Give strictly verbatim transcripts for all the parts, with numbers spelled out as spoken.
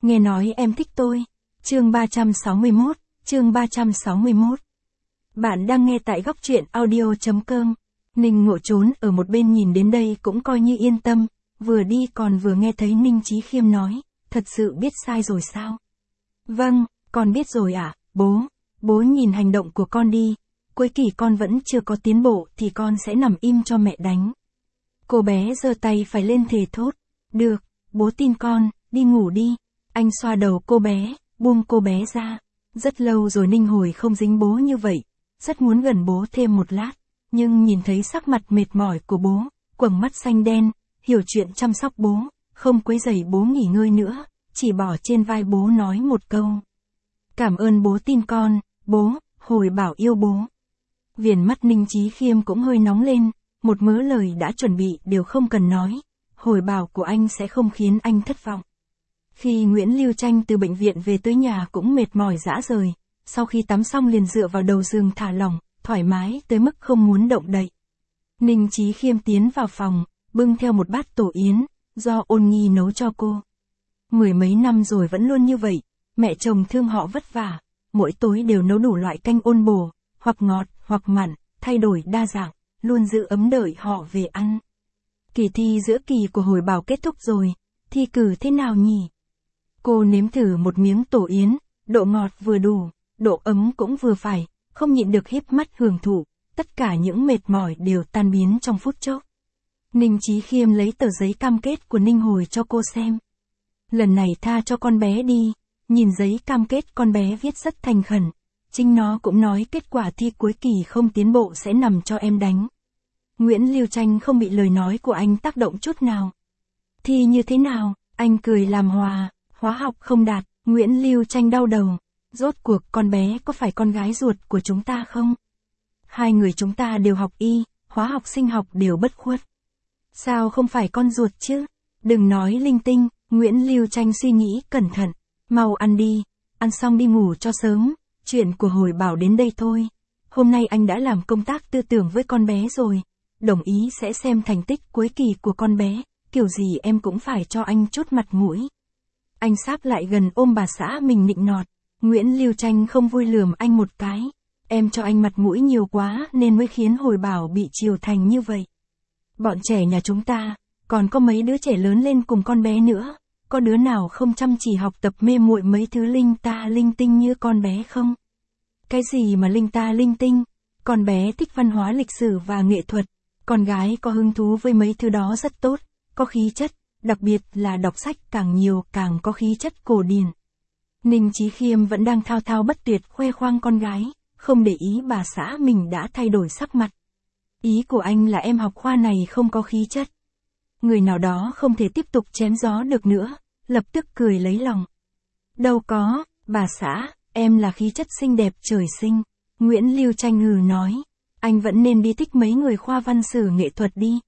Nghe nói em thích tôi. Chương ba trăm sáu mươi mốt, chương ba trăm sáu mươi mốt. Bạn đang nghe tại góc truyện audio.com. Ninh Ngộ trốn ở một bên nhìn đến đây cũng coi như yên tâm, vừa đi còn vừa nghe thấy Ninh Chí Khiêm nói, thật sự biết sai rồi sao? Vâng, con biết rồi ạ, à, bố. Bố nhìn hành động của con đi, cuối kỳ con vẫn chưa có tiến bộ thì con sẽ nằm im cho mẹ đánh. Cô bé giơ tay phải lên thề thốt. Được, bố tin con, đi ngủ đi. Anh xoa đầu cô bé, buông cô bé ra. Rất lâu rồi Ninh Hồi không dính bố như vậy, rất muốn gần bố thêm một lát, nhưng nhìn thấy sắc mặt mệt mỏi của bố, quầng mắt xanh đen, hiểu chuyện chăm sóc bố, không quấy rầy bố nghỉ ngơi nữa, chỉ bỏ trên vai bố nói một câu. Cảm ơn bố tin con, bố. Hồi Bảo yêu bố. Viền mắt Ninh Chí Khiêm cũng hơi nóng lên, một mớ lời đã chuẩn bị đều không cần nói, Hồi Bảo của anh sẽ không khiến anh thất vọng. Khi Nguyễn Lưu Tranh từ bệnh viện về tới nhà cũng mệt mỏi rã rời, sau khi tắm xong liền dựa vào đầu giường thả lỏng, thoải mái tới mức không muốn động đậy. Ninh Chí Khiêm tiến vào phòng, bưng theo một bát tổ yến, do Ôn Nhi nấu cho cô. Mười mấy năm rồi vẫn luôn như vậy, mẹ chồng thương họ vất vả, mỗi tối đều nấu đủ loại canh ôn bổ, hoặc ngọt, hoặc mặn, thay đổi đa dạng, luôn giữ ấm đợi họ về ăn. Kỳ thi giữa kỳ của Hồi Bảo kết thúc rồi, thi cử thế nào nhỉ? Cô nếm thử một miếng tổ yến, độ ngọt vừa đủ, độ ấm cũng vừa phải, không nhịn được híp mắt hưởng thụ, tất cả những mệt mỏi đều tan biến trong phút chốc. Ninh Chí Khiêm lấy tờ giấy cam kết của Ninh Hồi cho cô xem. Lần này tha cho con bé đi. Nhìn giấy cam kết con bé viết rất thành khẩn, chính nó cũng nói kết quả thi cuối kỳ không tiến bộ sẽ nằm cho em đánh. Nguyễn Lưu Tranh không bị lời nói của anh tác động chút nào. Thi như thế nào? Anh cười làm hòa, hóa học không đạt, Nguyễn Lưu Tranh đau đầu. Rốt cuộc con bé có phải con gái ruột của chúng ta không? Hai người chúng ta đều học y, hóa học sinh học đều bất khuất. Sao không phải con ruột chứ? Đừng nói linh tinh, Nguyễn Lưu Tranh suy nghĩ cẩn thận. Mau ăn đi, ăn xong đi ngủ cho sớm, chuyện của Hồi Bảo đến đây thôi. Hôm nay anh đã làm công tác tư tưởng với con bé rồi, đồng ý sẽ xem thành tích cuối kỳ của con bé, kiểu gì em cũng phải cho anh chút mặt mũi. Anh sáp lại gần ôm bà xã mình nịnh nọt, Nguyễn Lưu Tranh không vui lườm anh một cái, em cho anh mặt mũi nhiều quá nên mới khiến Hồi Bảo bị chiều thành như vậy. Bọn trẻ nhà chúng ta, còn có mấy đứa trẻ lớn lên cùng con bé nữa. Có đứa nào không chăm chỉ học tập mê muội mấy thứ linh ta linh tinh như con bé không? Cái gì mà linh ta linh tinh? Con bé thích văn hóa lịch sử và nghệ thuật. Con gái có hứng thú với mấy thứ đó rất tốt, có khí chất, đặc biệt là đọc sách càng nhiều càng có khí chất cổ điển. Ninh Chí Khiêm vẫn đang thao thao bất tuyệt khoe khoang con gái, không để ý bà xã mình đã thay đổi sắc mặt. Ý của anh là em học khoa này không có khí chất. Người nào đó không thể tiếp tục chém gió được nữa, lập tức cười lấy lòng. Đâu có, bà xã, em là khí chất xinh đẹp trời sinh. Nguyễn Lưu Tranh hừ nói, anh vẫn nên đi thích mấy người khoa văn sử nghệ thuật đi.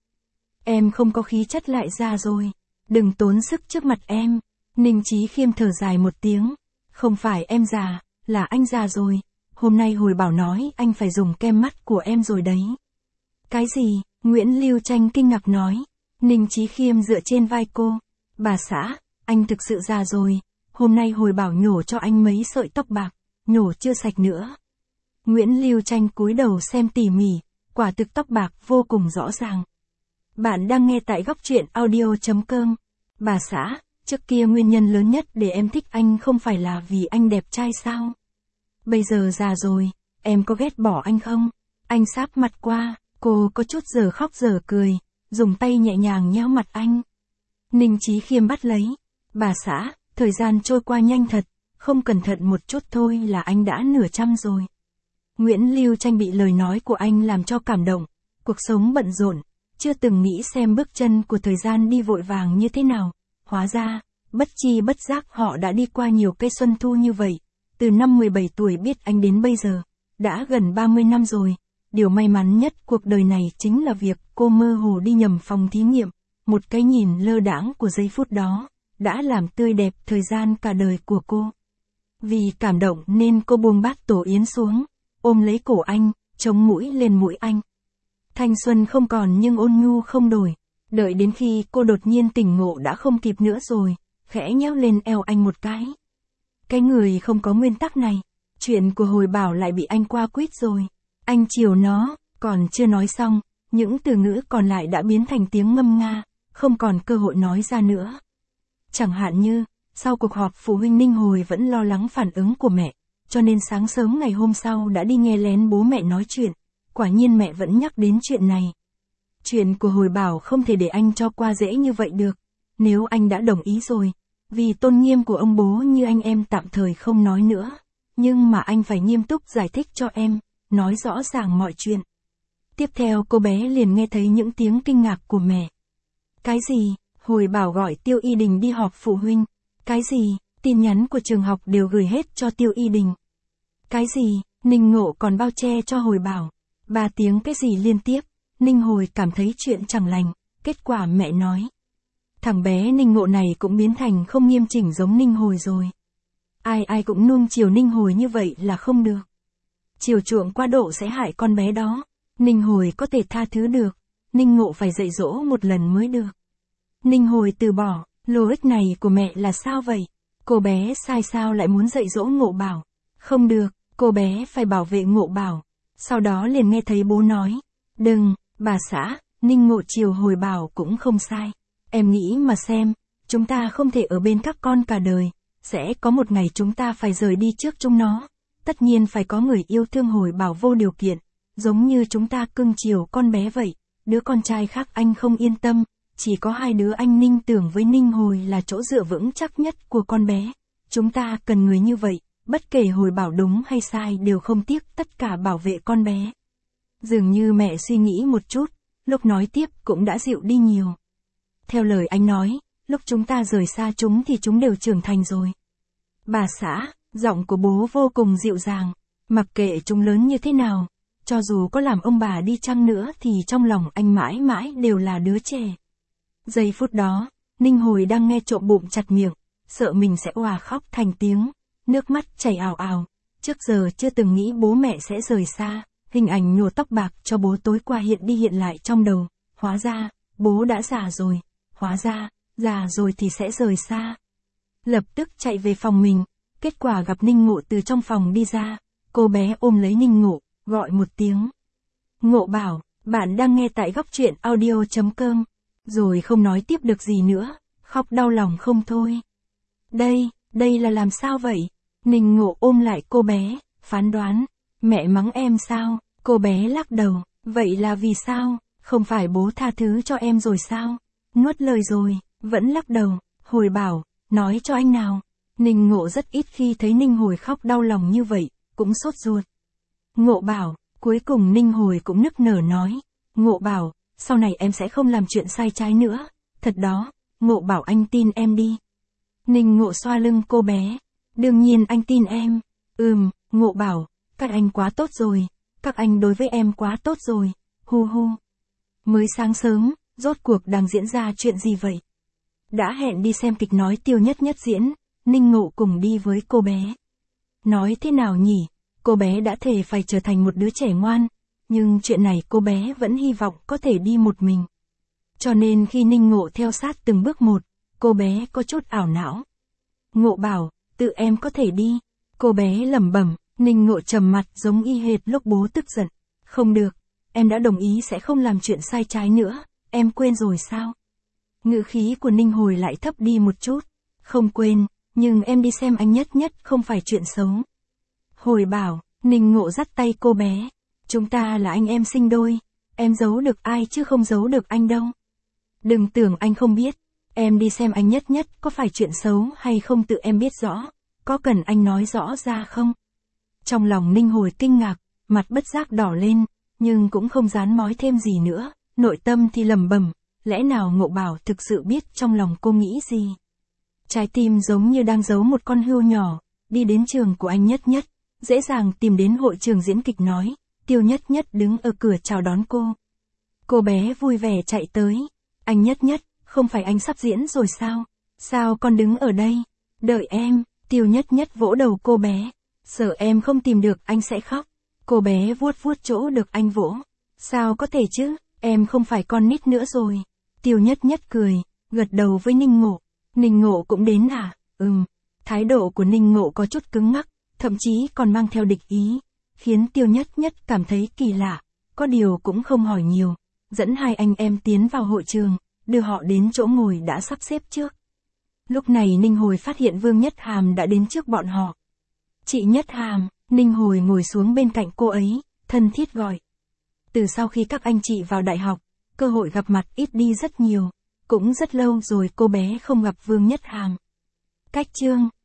Em không có khí chất lại già rồi, đừng tốn sức trước mặt em. Ninh Chí Khiêm thở dài một tiếng, không phải em già, là anh già rồi. Hôm nay Hồi Bảo nói anh phải dùng kem mắt của em rồi đấy. Cái gì? Nguyễn Lưu Tranh kinh ngạc nói. Ninh Chí Khiêm dựa trên vai cô. Bà xã, anh thực sự già rồi. Hôm nay Hồi Bảo nhổ cho anh mấy sợi tóc bạc, nhổ chưa sạch nữa. Nguyễn Lưu Tranh cúi đầu xem tỉ mỉ, quả thực tóc bạc vô cùng rõ ràng. Bạn đang nghe tại góc truyện audio.com. Bà xã, trước kia nguyên nhân lớn nhất để em thích anh không phải là vì anh đẹp trai sao? Bây giờ già rồi, em có ghét bỏ anh không? Anh sáp mặt qua, cô có chút giờ khóc giờ cười, dùng tay nhẹ nhàng nhéo mặt anh. Ninh Chí Khiêm bắt lấy. Bà xã, thời gian trôi qua nhanh thật, không cẩn thận một chút thôi là anh đã nửa trăm rồi. Nguyễn Lưu Tranh bị lời nói của anh làm cho cảm động, cuộc sống bận rộn, chưa từng nghĩ xem bước chân của thời gian đi vội vàng như thế nào. Hóa ra, bất chi bất giác họ đã đi qua nhiều cây xuân thu như vậy, từ năm mười bảy tuổi biết anh đến bây giờ, đã gần ba mươi năm rồi. Điều may mắn nhất cuộc đời này chính là việc cô mơ hồ đi nhầm phòng thí nghiệm, một cái nhìn lơ đãng của giây phút đó, đã làm tươi đẹp thời gian cả đời của cô. Vì cảm động nên cô buông bát tổ yến xuống, ôm lấy cổ anh, chống mũi lên mũi anh. Thanh xuân không còn nhưng ôn nhu không đổi, đợi đến khi cô đột nhiên tỉnh ngộ đã không kịp nữa rồi, khẽ nhéo lên eo anh một cái. Cái người không có nguyên tắc này, chuyện của Hồi Bảo lại bị anh qua quýt rồi. Anh chiều nó, còn chưa nói xong, những từ ngữ còn lại đã biến thành tiếng ngâm nga, không còn cơ hội nói ra nữa. Chẳng hạn như, sau cuộc họp phụ huynh Ninh Hồi vẫn lo lắng phản ứng của mẹ, cho nên sáng sớm ngày hôm sau đã đi nghe lén bố mẹ nói chuyện, quả nhiên mẹ vẫn nhắc đến chuyện này. Chuyện của Hồi Bảo không thể để anh cho qua dễ như vậy được, nếu anh đã đồng ý rồi, vì tôn nghiêm của ông bố như anh em tạm thời không nói nữa, nhưng mà anh phải nghiêm túc giải thích cho em, nói rõ ràng mọi chuyện. Tiếp theo cô bé liền nghe thấy những tiếng kinh ngạc của mẹ. Cái gì? Hồi Bảo gọi Tiêu Y Đình đi họp phụ huynh. Cái gì? Tin nhắn của trường học đều gửi hết cho Tiêu Y Đình. Cái gì? Ninh Ngộ còn bao che cho Hồi Bảo. Ba tiếng cái gì liên tiếp, Ninh Hồi cảm thấy chuyện chẳng lành, kết quả mẹ nói. Thằng bé Ninh Ngộ này cũng biến thành không nghiêm chỉnh giống Ninh Hồi rồi. Ai ai cũng nuông chiều Ninh Hồi như vậy là không được. Chiều chuộng quá độ sẽ hại con bé đó. Ninh Hồi có thể tha thứ được, Ninh Ngộ phải dạy dỗ một lần mới được. Ninh Hồi từ bỏ, logic này của mẹ là sao vậy? Cô bé sai sao lại muốn dạy dỗ Ngộ Bảo? Không được, cô bé phải bảo vệ Ngộ Bảo. Sau đó liền nghe thấy bố nói, đừng, bà xã, Ninh Ngộ chiều Hồi Bảo cũng không sai. Em nghĩ mà xem, chúng ta không thể ở bên các con cả đời, sẽ có một ngày chúng ta phải rời đi trước chúng nó. Tất nhiên phải có người yêu thương Hồi Bảo vô điều kiện, giống như chúng ta cưng chiều con bé vậy. Đứa con trai khác anh không yên tâm, chỉ có hai đứa anh Ninh Tưởng với Ninh Hồi là chỗ dựa vững chắc nhất của con bé. Chúng ta cần người như vậy, bất kể Hồi Bảo đúng hay sai đều không tiếc tất cả bảo vệ con bé. Dường như mẹ suy nghĩ một chút, lúc nói tiếp cũng đã dịu đi nhiều. Theo lời anh nói, lúc chúng ta rời xa chúng thì chúng đều trưởng thành rồi. Bà xã, giọng của bố vô cùng dịu dàng, mặc kệ chúng lớn như thế nào, cho dù có làm ông bà đi chăng nữa thì trong lòng anh mãi mãi đều là đứa trẻ. Giây phút đó, Ninh Hồi đang nghe trộm bụng chặt miệng, sợ mình sẽ òa khóc thành tiếng, nước mắt chảy ào ào. Trước giờ chưa từng nghĩ bố mẹ sẽ rời xa, hình ảnh nhổ tóc bạc cho bố tối qua hiện đi hiện lại trong đầu, hóa ra, bố đã già rồi, hóa ra, già rồi thì sẽ rời xa. Lập tức chạy về phòng mình, kết quả gặp Ninh Ngộ từ trong phòng đi ra, cô bé ôm lấy Ninh Ngộ, gọi một tiếng. Ngộ Bảo, bạn đang nghe tại góc truyện audio chấm com, rồi không nói tiếp được gì nữa, khóc đau lòng không thôi. Đây, đây là làm sao vậy? Ninh Ngộ ôm lại cô bé, phán đoán, mẹ mắng em sao? Cô bé lắc đầu, vậy là vì sao? Không phải bố tha thứ cho em rồi sao? Nuốt lời rồi, vẫn lắc đầu, Hồi Bảo, nói cho anh nào. Ninh Ngộ rất ít khi thấy Ninh Hồi khóc đau lòng như vậy, cũng sốt ruột. Ngộ Bảo, cuối cùng Ninh Hồi cũng nức nở nói, Ngộ Bảo, sau này em sẽ không làm chuyện sai trái nữa, thật đó, Ngộ Bảo anh tin em đi. Ninh Ngộ xoa lưng cô bé, đương nhiên anh tin em, ừm, Ngộ Bảo, các anh quá tốt rồi, các anh đối với em quá tốt rồi, hu hu. Mới sáng sớm, rốt cuộc đang diễn ra chuyện gì vậy? Đã hẹn đi xem kịch nói Tiêu Nhất Nhất diễn, Ninh Ngộ cùng đi với cô bé. Nói thế nào nhỉ? Cô bé đã thề phải trở thành một đứa trẻ ngoan, nhưng chuyện này cô bé vẫn hy vọng có thể đi một mình. Cho nên khi Ninh Ngộ theo sát từng bước một, cô bé có chút ảo não. Ngộ Bảo, tự em có thể đi. Cô bé lẩm bẩm, Ninh Ngộ trầm mặt giống y hệt lúc bố tức giận. Không được, em đã đồng ý sẽ không làm chuyện sai trái nữa, em quên rồi sao? Ngữ khí của Ninh Hồi lại thấp đi một chút. Không quên, nhưng em đi xem anh Nhất Nhất không phải chuyện xấu. Hồi Bảo, Ninh Ngộ dắt tay cô bé. Chúng ta là anh em sinh đôi, em giấu được ai chứ không giấu được anh đâu. Đừng tưởng anh không biết, em đi xem anh Nhất Nhất có phải chuyện xấu hay không tự em biết rõ, có cần anh nói rõ ra không? Trong lòng Ninh Hồi kinh ngạc, mặt bất giác đỏ lên, nhưng cũng không dám nói thêm gì nữa, nội tâm thì lẩm bẩm, lẽ nào Ngộ Bảo thực sự biết trong lòng cô nghĩ gì? Trái tim giống như đang giấu một con hươu nhỏ, đi đến trường của anh Nhất Nhất, dễ dàng tìm đến hội trường diễn kịch nói, Tiêu Nhất Nhất đứng ở cửa chào đón cô. Cô bé vui vẻ chạy tới, anh Nhất Nhất, không phải anh sắp diễn rồi sao? Sao con đứng ở đây? Đợi em, Tiêu Nhất Nhất vỗ đầu cô bé, sợ em không tìm được anh sẽ khóc. Cô bé vuốt vuốt chỗ được anh vỗ, sao có thể chứ, em không phải con nít nữa rồi. Tiêu Nhất Nhất cười, gật đầu với Ninh Ngộ, Ninh Ngộ cũng đến à? Ừm. Thái độ của Ninh Ngộ có chút cứng ngắc, thậm chí còn mang theo địch ý, khiến Tiêu Nhất Nhất cảm thấy kỳ lạ, có điều cũng không hỏi nhiều, dẫn hai anh em tiến vào hội trường, đưa họ đến chỗ ngồi đã sắp xếp trước. Lúc này Ninh Hồi phát hiện Vương Nhất Hàm đã đến trước bọn họ. Chị Nhất Hàm, Ninh Hồi ngồi xuống bên cạnh cô ấy, thân thiết gọi. Từ sau khi các anh chị vào đại học, cơ hội gặp mặt ít đi rất nhiều, cũng rất lâu rồi cô bé không gặp Vương Nhất Hàm. Cách Trương,